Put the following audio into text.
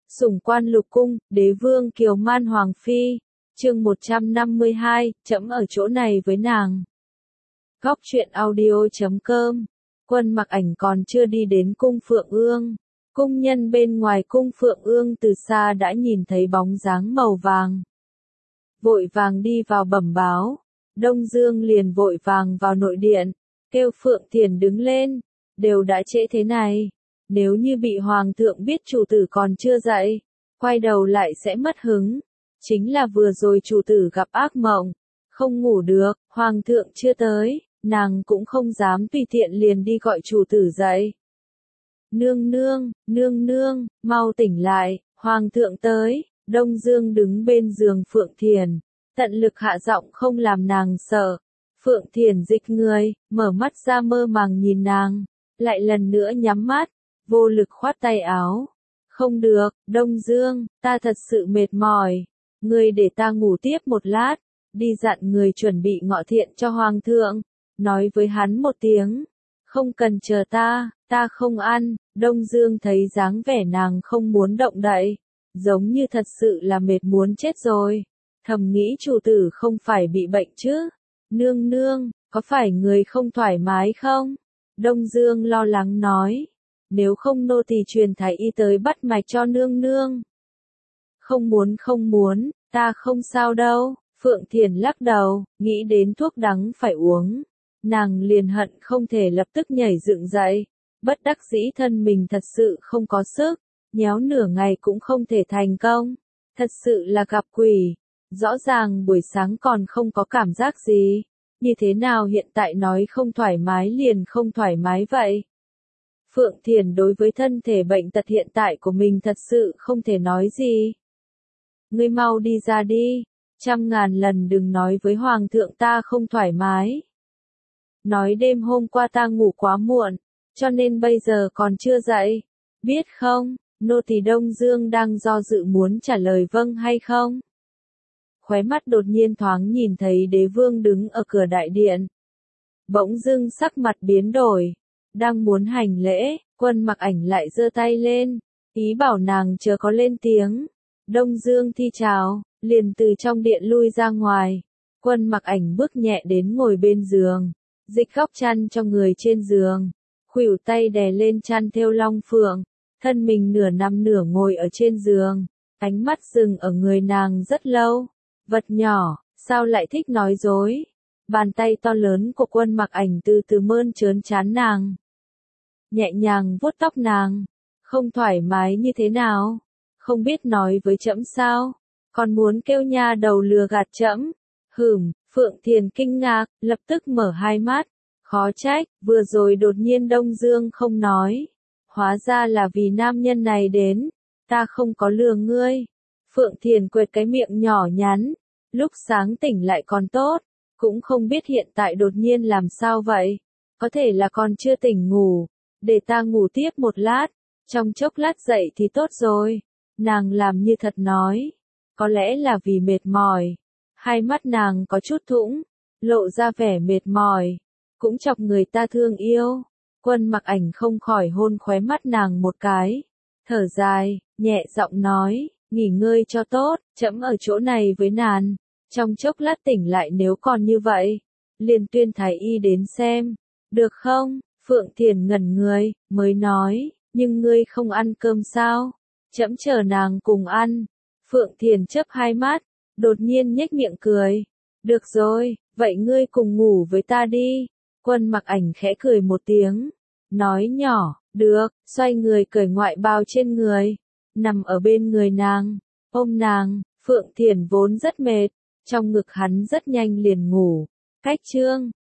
Sủng quan lục cung, đế vương kiều man hoàng phi. Chương 152, trẫm ở chỗ này với nàng. Góc truyện audio.com. Quân Mặc Ảnh còn chưa đi đến cung Phượng Ương. Cung nhân bên ngoài cung Phượng Ương từ xa đã nhìn thấy bóng dáng màu vàng. Vội vàng đi vào bẩm báo. Đông Dương liền vội vàng vào nội điện, kêu Phượng Thiền đứng lên. Đều đã trễ thế này. Nếu như bị hoàng thượng biết chủ tử còn chưa dậy, quay đầu lại sẽ mất hứng. Chính là vừa rồi chủ tử gặp ác mộng, không ngủ được, hoàng thượng chưa tới, nàng cũng không dám tùy tiện liền đi gọi chủ tử dậy. Nương nương, mau tỉnh lại, hoàng thượng tới. Đông Dương đứng bên giường Phượng Thiền, tận lực hạ giọng không làm nàng sợ. Phượng Thiền dịch người, mở mắt ra mơ màng nhìn nàng, lại lần nữa nhắm mắt, vô lực khoát tay áo. Không được, Đông Dương, ta thật sự mệt mỏi. Ngươi để ta ngủ tiếp một lát, đi dặn người chuẩn bị ngọ thiện cho hoàng thượng. Nói với hắn một tiếng, không cần chờ ta không ăn. Đông Dương thấy dáng vẻ nàng không muốn động đậy, giống như thật sự là mệt muốn chết rồi. Thầm nghĩ chủ tử không phải bị bệnh chứ. Nương, có phải người không thoải mái không? Đông Dương lo lắng nói. Nếu không nô tỳ truyền thái y tới bắt mạch cho nương. Không muốn, ta không sao đâu. Phượng Thiền lắc đầu, nghĩ đến thuốc đắng phải uống. Nàng liền hận không thể lập tức nhảy dựng dậy. Bất đắc dĩ thân mình thật sự không có sức, nhéo nửa ngày cũng không thể thành công. Thật sự là gặp quỷ. Rõ ràng buổi sáng còn không có cảm giác gì. Như thế nào hiện tại nói không thoải mái liền không thoải mái vậy? Phượng Thiền đối với thân thể bệnh tật hiện tại của mình thật sự không thể nói gì. Ngươi mau đi ra đi, 100.000 lần đừng nói với hoàng thượng ta không thoải mái. Nói đêm hôm qua ta ngủ quá muộn, cho nên bây giờ còn chưa dậy. Biết không, nô tỳ Đông Dương đang do dự muốn trả lời vâng hay không. Khóe mắt đột nhiên thoáng nhìn thấy đế vương đứng ở cửa đại điện. Bỗng dưng sắc mặt biến đổi. Đang muốn hành lễ, Quân Mặc Ảnh lại giơ tay lên, ý bảo nàng chờ có lên tiếng. Đông Dương thi chào, liền từ trong điện lui ra ngoài. Quân Mặc Ảnh bước nhẹ đến ngồi bên giường, dịch góc chăn cho người trên giường, khuỷu tay đè lên chăn thêu long phượng, thân mình nửa nằm nửa ngồi ở trên giường, ánh mắt dừng ở người nàng rất lâu. Vật nhỏ, sao lại thích nói dối? Bàn tay to lớn của Quân Mặc Ảnh từ từ mơn trớn trán nàng, nhẹ nhàng vuốt tóc nàng. Không thoải mái như thế nào? Không biết nói với trẫm sao? Còn muốn kêu nha đầu lừa gạt trẫm? Phượng Thiền kinh ngạc, lập tức mở hai mắt. Khó trách, vừa rồi đột nhiên Đông Dương không nói. Hóa ra là vì nam nhân này đến. Ta không có lừa ngươi. Phượng Thiền quệt cái miệng nhỏ nhắn. Lúc sáng tỉnh lại còn tốt. Cũng không biết hiện tại đột nhiên làm sao vậy. Có thể là còn chưa tỉnh ngủ. Để ta ngủ tiếp một lát. Trong chốc lát dậy thì tốt rồi. Nàng làm như thật nói. Có lẽ là vì mệt mỏi. Hai mắt nàng có chút thũng, lộ ra vẻ mệt mỏi. Cũng chọc người ta thương yêu. Quân Mặc Ảnh không khỏi hôn khóe mắt nàng một cái. Thở dài, nhẹ giọng nói, nghỉ ngơi cho tốt, trẫm ở chỗ này với nàng. Trong chốc lát tỉnh lại nếu còn như vậy, liền tuyên thái y đến xem. Được không? Phượng Thiền ngẩn người, mới nói, nhưng ngươi không ăn cơm sao? Trẫm chờ nàng cùng ăn. Phượng Thiền chớp hai mắt, đột nhiên nhếch miệng cười. Được rồi, vậy ngươi cùng ngủ với ta đi. Quân Mặc Ảnh khẽ cười một tiếng, nói nhỏ, được, xoay người cởi ngoại bào trên người, nằm ở bên người nàng, ôm nàng. Phượng Thiền vốn rất mệt, trong ngực hắn rất nhanh liền ngủ. Cách chương